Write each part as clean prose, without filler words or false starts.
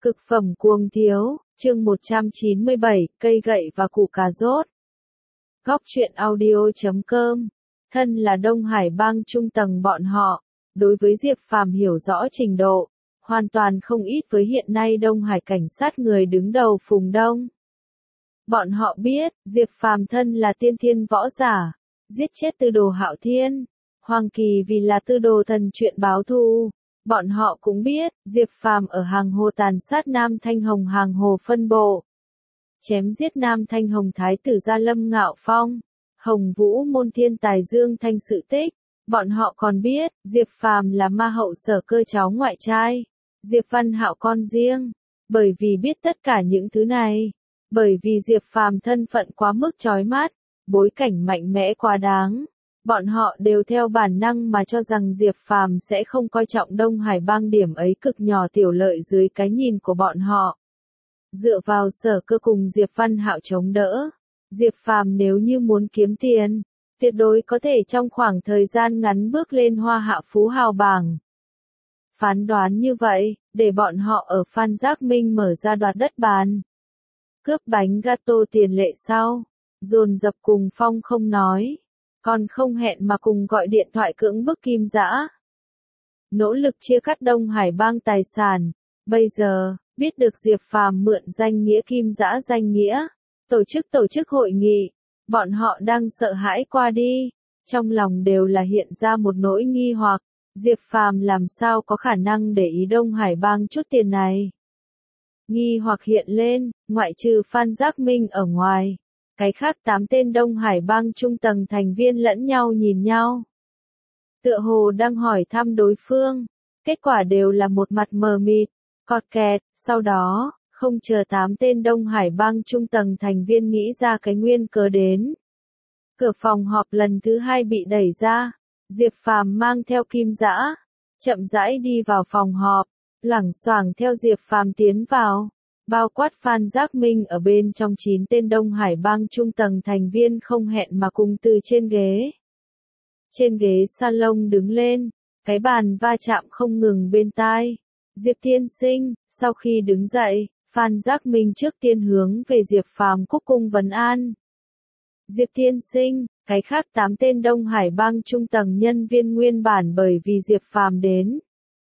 Cực phẩm cuồng thiếu, chương 197, cây gậy và củ cà rốt. Góc truyện audio.com. Thân là Đông Hải bang trung tầng bọn họ, đối với Diệp Phàm hiểu rõ trình độ, hoàn toàn không ít với hiện nay Đông Hải cảnh sát người đứng đầu Phùng Đông. Bọn họ biết, Diệp Phàm thân là tiên thiên võ giả, giết chết Tư Đồ Hạo Thiên, Hoàng Kỳ vì là Tư Đồ thần chuyện báo thù. Bọn họ cũng biết, Diệp Phàm ở hàng hồ tàn sát Nam Thanh Hồng hàng hồ phân bộ. Chém giết Nam Thanh Hồng thái tử Gia Lâm Ngạo Phong, Hồng Vũ môn thiên tài Dương Thanh sự tích. Bọn họ còn biết, Diệp Phàm là ma hậu Sở Cơ cháu ngoại trai, Diệp Văn Hạo con riêng. Bởi vì biết tất cả những thứ này, bởi vì Diệp Phàm thân phận quá mức chói mắt, bối cảnh mạnh mẽ quá đáng. Bọn họ đều theo bản năng mà cho rằng Diệp Phàm sẽ không coi trọng Đông Hải bang điểm ấy cực nhỏ tiểu lợi dưới cái nhìn của bọn họ. Dựa vào Sở Cơ cùng Diệp Văn Hạo chống đỡ, Diệp Phàm nếu như muốn kiếm tiền, tuyệt đối có thể trong khoảng thời gian ngắn bước lên hoa hạ phú hào bảng. Phán đoán như vậy, để bọn họ ở Phan Giác Minh mở ra đoạt đất bàn, cướp bánh gato tiền lệ sau, dồn dập cùng Phong không nói. Còn không hẹn mà cùng gọi điện thoại cưỡng bức Kim Dã. Nỗ lực chia cắt Đông Hải bang tài sản. Bây giờ, biết được Diệp Phàm mượn danh nghĩa Kim Dã danh nghĩa, tổ chức hội nghị, bọn họ đang sợ hãi qua đi. Trong lòng đều là hiện ra một nỗi nghi hoặc, Diệp Phàm làm sao có khả năng để ý Đông Hải bang chút tiền này. Nghi hoặc hiện lên, ngoại trừ Phan Giác Minh ở ngoài. Cái khác 8 tên Đông Hải bang trung tầng thành viên lẫn nhau nhìn nhau. Tựa hồ đang hỏi thăm đối phương, kết quả đều là một mặt mờ mịt, cọt kẹt, sau đó, không chờ 8 tên Đông Hải bang trung tầng thành viên nghĩ ra cái nguyên cớ đến. Cửa phòng họp lần thứ 2 bị đẩy ra, Diệp Phàm mang theo Kim Dã, chậm rãi đi vào phòng họp, loảng xoảng theo Diệp Phàm tiến vào. Bao quát Phan Giác Minh ở bên trong 9 tên Đông Hải bang trung tầng thành viên không hẹn mà cùng từ trên ghế. Trên ghế salon đứng lên, cái bàn va chạm không ngừng bên tai. Diệp Tiên Sinh, sau khi đứng dậy, Phan Giác Minh trước tiên hướng về Diệp Phàm cúc cung vấn an. Diệp Tiên Sinh, cái khác 8 tên Đông Hải bang trung tầng nhân viên nguyên bản bởi vì Diệp Phàm đến.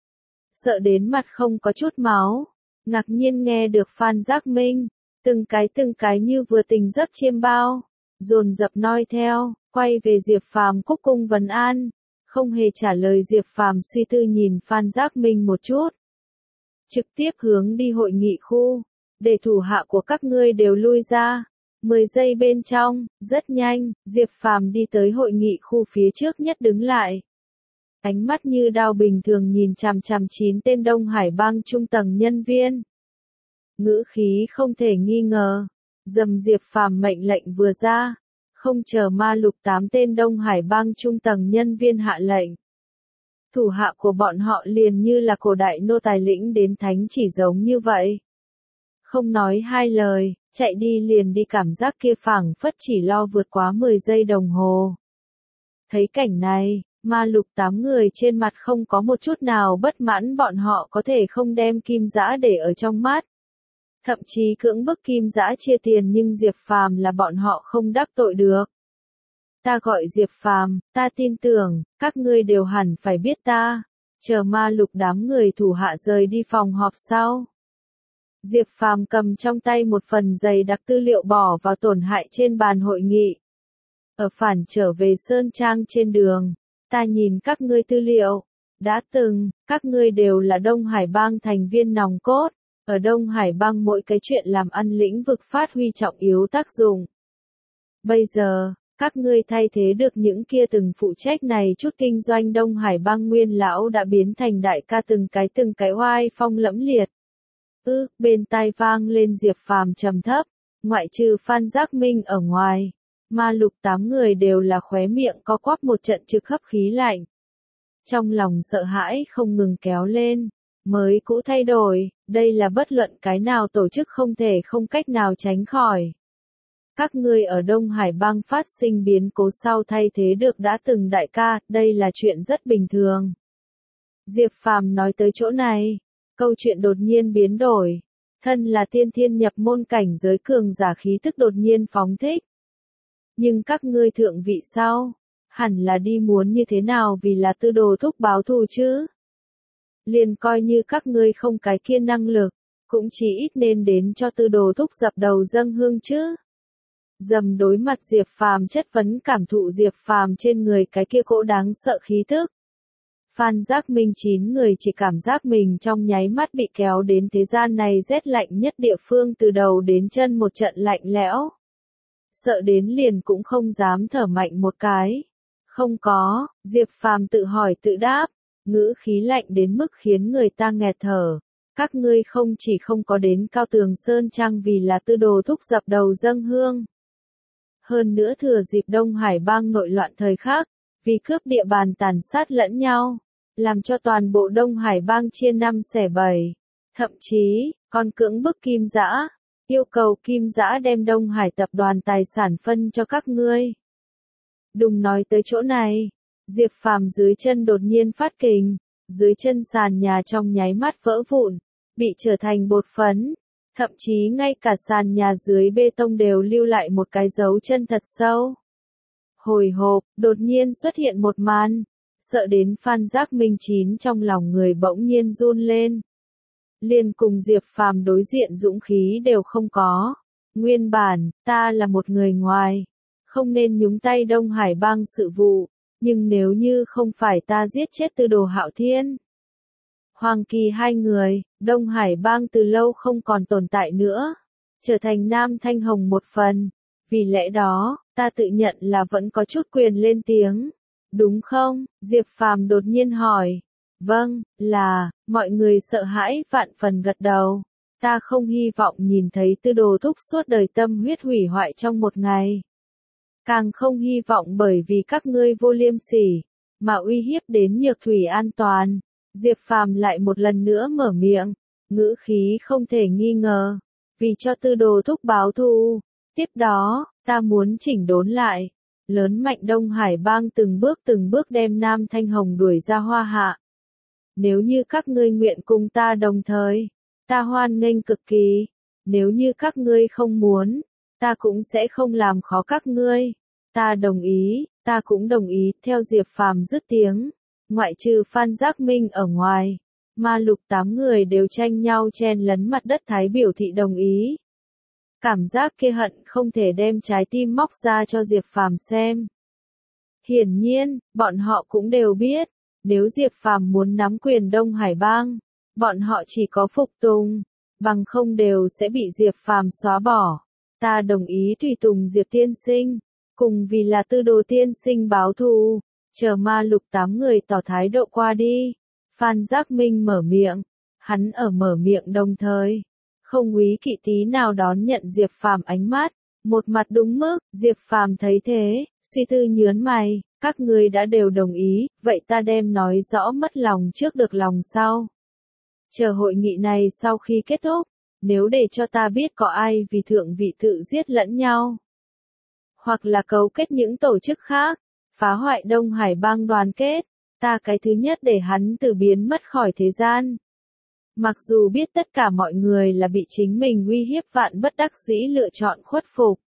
Sợ đến mặt không có chút máu. Ngạc nhiên nghe được Phan Giác Minh, từng cái như vừa tỉnh giấc chiêm bao, dồn dập noi theo, quay về Diệp Phàm cúc cung vấn an, không hề trả lời. Diệp Phàm suy tư nhìn Phan Giác Minh một chút, trực tiếp hướng đi hội nghị khu, để thủ hạ của các ngươi đều lui ra. 10 giây bên trong, rất nhanh, Diệp Phàm đi tới hội nghị khu phía trước nhất đứng lại. Ánh mắt như đao bình thường nhìn chằm chằm 9 tên Đông Hải bang trung tầng nhân viên. Ngữ khí không thể nghi ngờ. Dầm Diệp Phàm mệnh lệnh vừa ra, không chờ ma lục 8 tên Đông Hải bang trung tầng nhân viên hạ lệnh. Thủ hạ của bọn họ liền như là cổ đại nô tài lĩnh đến thánh chỉ giống như vậy. Không nói hai lời, chạy đi liền đi, cảm giác kia phảng phất chỉ lo vượt quá 10 giây đồng hồ. Thấy cảnh này, ma lục 8 người trên mặt không có một chút nào bất mãn, bọn họ có thể không đem Kim Dã để ở trong mắt. Thậm chí cưỡng bức Kim Dã chia tiền, nhưng Diệp Phàm là bọn họ không đắc tội được. Ta gọi Diệp Phàm, ta tin tưởng, các ngươi đều hẳn phải biết ta. Chờ ma lục đám người thủ hạ rời đi phòng họp sau. Diệp Phàm cầm trong tay một phần dày đặc tư liệu bỏ vào tổn hại trên bàn hội nghị. Ở phản trở về Sơn Trang trên đường, ta nhìn các ngươi tư liệu. Đã từng, các ngươi đều là Đông Hải bang thành viên nòng cốt. Ở Đông Hải bang mỗi cái chuyện làm ăn lĩnh vực phát huy trọng yếu tác dụng. Bây giờ, các ngươi thay thế được những kia từng phụ trách này chút kinh doanh Đông Hải bang nguyên lão đã biến thành đại ca từng cái oai phong lẫm liệt. Bên tai vang lên Diệp Phàm trầm thấp, ngoại trừ Phan Giác Minh ở ngoài, ma lục 8 người đều là khóe miệng co quắp một trận trực hấp khí lạnh. Trong lòng sợ hãi không ngừng kéo lên. Mới cũ thay đổi, đây là bất luận cái nào tổ chức không thể không cách nào tránh khỏi. Các ngươi ở Đông Hải bang phát sinh biến cố sau thay thế được đã từng đại ca, đây là chuyện rất bình thường. Diệp Phàm nói tới chỗ này, câu chuyện đột nhiên biến đổi, thân là tiên thiên nhập môn cảnh giới cường giả khí tức đột nhiên phóng thích. Nhưng các ngươi thượng vị sao? Hẳn là đi muốn như thế nào vì là Tư Đồ thúc báo thù chứ? Liền coi như các ngươi không cái kia năng lực, cũng chỉ ít nên đến cho Tư Đồ thúc dập đầu dâng hương chứ. Dầm đối mặt Diệp Phàm chất vấn cảm thụ Diệp Phàm trên người cái kia cỗ đáng sợ khí tức. Phan Giác Minh 9 người chỉ cảm giác mình trong nháy mắt bị kéo đến thế gian này rét lạnh nhất địa phương từ đầu đến chân một trận lạnh lẽo. Sợ đến liền cũng không dám thở mạnh một cái. Không có, Diệp Phàm tự hỏi tự đáp, ngữ khí lạnh đến mức khiến người ta nghẹt thở. Các ngươi không chỉ không có đến Cao Tường Sơn Trang vì là Tư Đồ thúc dập đầu dâng hương. Hơn nữa thừa dịp Đông Hải bang nội loạn thời khắc, vì cướp địa bàn tàn sát lẫn nhau, làm cho toàn bộ Đông Hải bang chia năm xẻ bảy. Thậm chí, còn cưỡng bức Kim Dã, yêu cầu Kim Dã đem Đông Hải tập đoàn tài sản phân cho các ngươi. Đừng nói tới chỗ này, Diệp Phàm dưới chân đột nhiên phát kình, dưới chân sàn nhà trong nháy mắt vỡ vụn, bị trở thành bột phấn, thậm chí ngay cả sàn nhà dưới bê tông đều lưu lại một cái dấu chân thật sâu. Hồi hộp, đột nhiên xuất hiện một màn, sợ đến Phan Giác Minh 9 trong lòng người bỗng nhiên run lên. Liền cùng Diệp Phàm đối diện dũng khí đều không có. Nguyên bản, ta là một người ngoài, không nên nhúng tay Đông Hải bang sự vụ, nhưng nếu như không phải ta giết chết Tư Đồ Hạo Thiên, Hoàng Kỳ hai người, Đông Hải bang từ lâu không còn tồn tại nữa, trở thành Nam Thanh Hồng một phần. Vì lẽ đó, ta tự nhận là vẫn có chút quyền lên tiếng. Đúng không? Diệp Phàm đột nhiên hỏi. Vâng, là, mọi người sợ hãi vạn phần gật đầu. Ta không hy vọng nhìn thấy Tư Đồ thúc suốt đời tâm huyết hủy hoại trong một ngày. Càng không hy vọng bởi vì các ngươi vô liêm sỉ, mà uy hiếp đến Nhược Thủy an toàn. Diệp Phàm lại một lần nữa mở miệng, ngữ khí không thể nghi ngờ, vì cho Tư Đồ thúc báo thù. Tiếp đó, ta muốn chỉnh đốn lại, lớn mạnh Đông Hải bang từng bước đem Nam Thanh Hồng đuổi ra Hoa Hạ. Nếu như các ngươi nguyện cùng ta đồng thời, ta hoan nghênh cực kỳ. Nếu như các ngươi không muốn, ta cũng sẽ không làm khó các ngươi. Ta đồng ý, ta cũng đồng ý. Theo Diệp Phàm dứt tiếng, ngoại trừ Phan Giác Minh ở ngoài, Ma Lục 8 người đều tranh nhau chen lấn mặt đất thái biểu thị đồng ý. Cảm giác kia hận không thể đem trái tim móc ra cho Diệp Phàm xem. Hiển nhiên, bọn họ cũng đều biết, nếu Diệp Phàm muốn nắm quyền Đông Hải bang, bọn họ chỉ có phục tùng, bằng không đều sẽ bị Diệp Phàm xóa bỏ. Ta đồng ý tùy tùng Diệp tiên sinh, cùng vì là Tư Đồ tiên sinh báo thù, chờ Ma Lục 8 người tỏ thái độ qua đi. Phan Giác Minh mở miệng, hắn ở mở miệng đồng thời, không úy kỵ tí nào đón nhận Diệp Phàm ánh mắt, một mặt đúng mức. Diệp Phàm thấy thế, suy tư nhớn mày, các ngươi đã đều đồng ý, vậy ta đem nói rõ mất lòng trước được lòng sau. Chờ hội nghị này sau khi kết thúc, nếu để cho ta biết có ai vì thượng vị tự giết lẫn nhau, hoặc là cấu kết những tổ chức khác, phá hoại Đông Hải bang đoàn kết, ta cái thứ nhất để hắn từ biến mất khỏi thế gian. Mặc dù biết tất cả mọi người là bị chính mình uy hiếp vạn bất đắc dĩ lựa chọn khuất phục.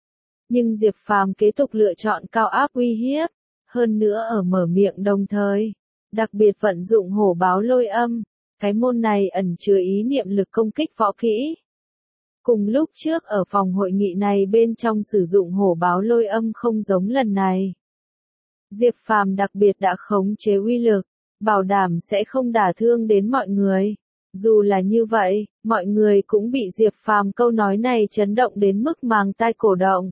Nhưng Diệp Phàm kế tục lựa chọn cao áp uy hiếp, hơn nữa ở mở miệng đồng thời, đặc biệt vận dụng hổ báo lôi âm, cái môn này ẩn chứa ý niệm lực công kích võ kỹ. Cùng lúc trước ở phòng hội nghị này bên trong sử dụng hổ báo lôi âm không giống lần này. Diệp Phàm đặc biệt đã khống chế uy lực, bảo đảm sẽ không đả thương đến mọi người. Dù là như vậy, mọi người cũng bị Diệp Phàm câu nói này chấn động đến mức màng tai cổ động.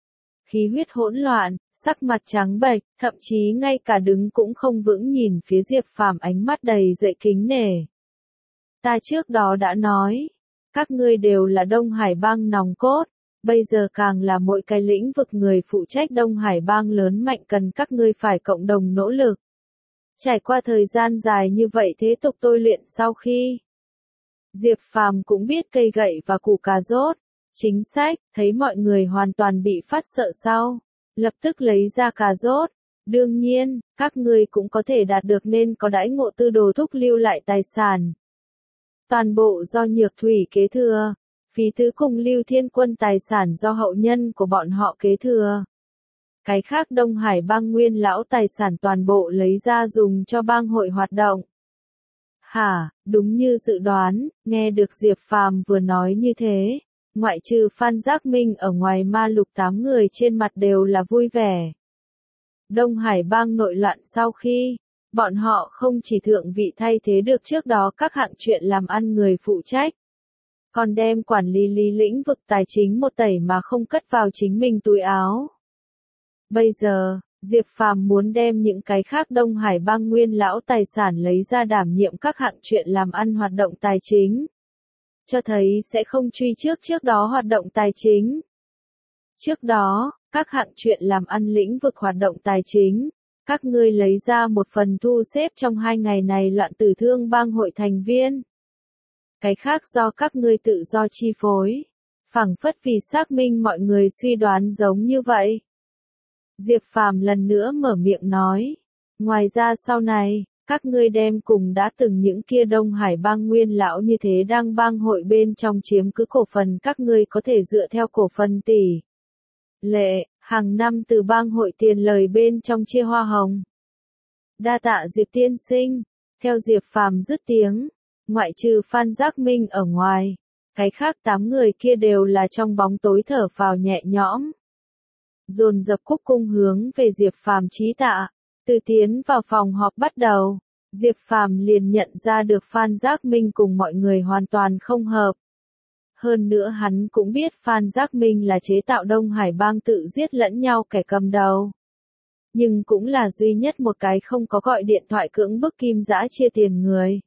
Khí huyết hỗn loạn, sắc mặt trắng bệch, thậm chí ngay cả đứng cũng không vững nhìn phía Diệp Phàm ánh mắt đầy dậy kính nể. Ta trước đó đã nói, các ngươi đều là Đông Hải bang nòng cốt, bây giờ càng là mỗi cái lĩnh vực người phụ trách Đông Hải bang lớn mạnh cần các ngươi phải cộng đồng nỗ lực. Trải qua thời gian dài như vậy thế tục tôi luyện sau khi, Diệp Phàm cũng biết cây gậy và củ cà rốt, chính sách, thấy mọi người hoàn toàn bị phát sợ sau, lập tức lấy ra cà rốt. Đương nhiên, các ngươi cũng có thể đạt được nên có đãi ngộ Tư Đồ thúc lưu lại tài sản. toàn bộ do Nhược Thủy kế thừa. Phí Tứ cùng Lưu Thiên Quân tài sản do hậu nhân của bọn họ kế thừa. Cái khác Đông Hải bang nguyên lão tài sản toàn bộ lấy ra dùng cho bang hội hoạt động. Hả, đúng như dự đoán, nghe được Diệp Phàm vừa nói như thế, ngoại trừ Phan Giác Minh ở ngoài ma lục 8 người trên mặt đều là vui vẻ. Đông Hải bang nội loạn sau khi, bọn họ không chỉ thượng vị thay thế được trước đó các hạng chuyện làm ăn người phụ trách, còn đem quản lý lĩnh vực tài chính một tẩy mà không cất vào chính mình túi áo. Bây giờ, Diệp Phàm muốn đem những cái khác Đông Hải bang nguyên lão tài sản lấy ra đảm nhiệm các hạng chuyện làm ăn hoạt động tài chính. Cho thấy sẽ không truy trước đó hoạt động tài chính. Trước đó, các hạng chuyện làm ăn lĩnh vực hoạt động tài chính, các ngươi lấy ra một phần thu xếp trong 2 ngày này loạn tử thương bang hội thành viên. Cái khác do các ngươi tự do chi phối. Phảng phất vì xác minh mọi người suy đoán giống như vậy. Diệp Phàm lần nữa mở miệng nói. Ngoài ra sau này, các ngươi đem cùng đã từng những kia Đông Hải bang nguyên lão như thế đang bang hội bên trong chiếm cứ cổ phần, các ngươi có thể dựa theo cổ phần tỷ lệ, hàng năm từ bang hội tiền lời bên trong chia hoa hồng. Đa tạ Diệp tiên sinh. Theo Diệp Phàm dứt tiếng, ngoại trừ Phan Giác Minh ở ngoài, cái khác 8 người kia đều là trong bóng tối thở phào nhẹ nhõm. Dồn dập cúc cung hướng về Diệp Phàm chí tạ. Từ tiến vào phòng họp bắt đầu, Diệp Phàm liền nhận ra được Phan Giác Minh cùng mọi người hoàn toàn không hợp. Hơn nữa hắn cũng biết Phan Giác Minh là chế tạo Đông Hải bang tự giết lẫn nhau kẻ cầm đầu. Nhưng cũng là duy nhất một cái không có gọi điện thoại cưỡng bức Kim Dã chia tiền người.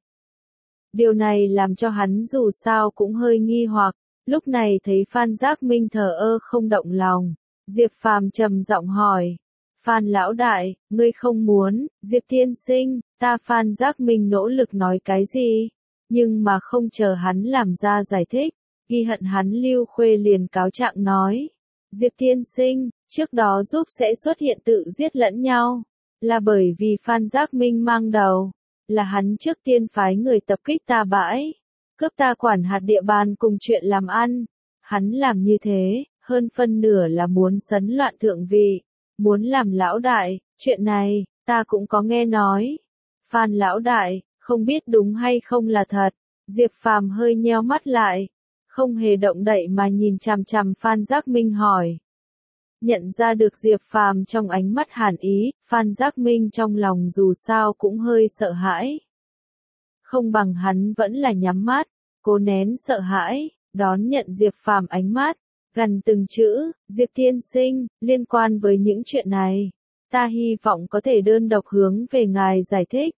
Điều này làm cho hắn dù sao cũng hơi nghi hoặc, lúc này thấy Phan Giác Minh thờ ơ không động lòng. Diệp Phàm trầm giọng hỏi. Phan lão đại, ngươi không muốn, Diệp tiên sinh, ta Phan Giác Minh nỗ lực nói cái gì, nhưng mà không chờ hắn làm ra giải thích, ghi hận hắn Lưu Khuê liền cáo trạng nói. Diệp tiên sinh, trước đó giúp sẽ xuất hiện tự giết lẫn nhau, là bởi vì Phan Giác Minh mang đầu, là hắn trước tiên phái người tập kích ta bãi, cướp ta quản hạt địa bàn cùng chuyện làm ăn, hắn làm như thế, hơn phân nửa là muốn sấn loạn thượng vị. Muốn làm lão đại, chuyện này, ta cũng có nghe nói. Phan lão đại, không biết đúng hay không là thật. Diệp Phàm hơi nheo mắt lại, không hề động đậy mà nhìn chằm chằm Phan Giác Minh hỏi. Nhận ra được Diệp Phàm trong ánh mắt hàn ý, Phan Giác Minh trong lòng dù sao cũng hơi sợ hãi. Không bằng hắn vẫn là nhắm mắt, cố nén sợ hãi, đón nhận Diệp Phàm ánh mắt. Gần từng chữ, Diệp tiên sinh, liên quan với những chuyện này, ta hy vọng có thể đơn độc hướng về ngài giải thích.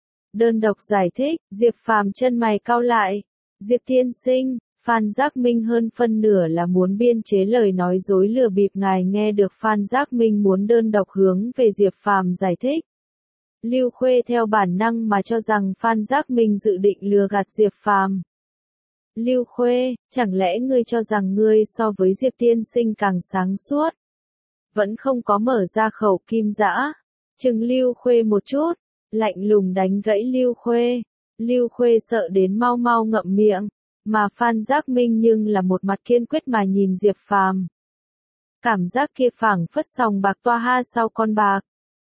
Đơn độc giải thích, Diệp Phàm chân mày cau lại. Diệp tiên sinh, Phan Giác Minh hơn phân nửa là muốn biên chế lời nói dối lừa bịp ngài. Nghe được Phan Giác Minh muốn đơn độc hướng về Diệp Phàm giải thích. Lưu Khuê theo bản năng mà cho rằng Phan Giác Minh dự định lừa gạt Diệp Phàm. Lưu Khuê, chẳng lẽ ngươi cho rằng ngươi so với Diệp tiên sinh càng sáng suốt? Vẫn không có mở ra khẩu Kim Dã. Chừng Lưu Khuê một chút, lạnh lùng đánh gãy Lưu Khuê. Lưu Khuê sợ đến mau mau ngậm miệng, mà Phan Giác Minh nhưng là một mặt kiên quyết mà nhìn Diệp Phàm. Cảm giác kia phảng phất sòng bạc toa ha sau con bạc.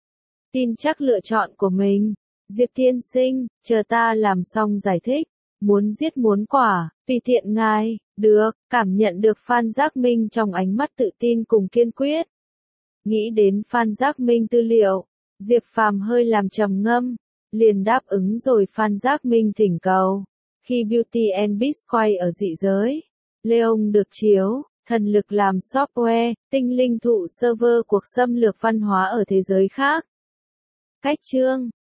Tin chắc lựa chọn của mình. Diệp tiên sinh, chờ ta làm xong giải thích. Muốn giết muốn quả, tùy tiện ngài, được, cảm nhận được Phan Giác Minh trong ánh mắt tự tin cùng kiên quyết. Nghĩ đến Phan Giác Minh tư liệu, Diệp Phàm hơi làm trầm ngâm, liền đáp ứng rồi Phan Giác Minh thỉnh cầu. Khi Beauty and Beast quay ở dị giới, Leon được chiếu, thần lực làm software, tinh linh thụ server cuộc xâm lược văn hóa ở thế giới khác. Cách chương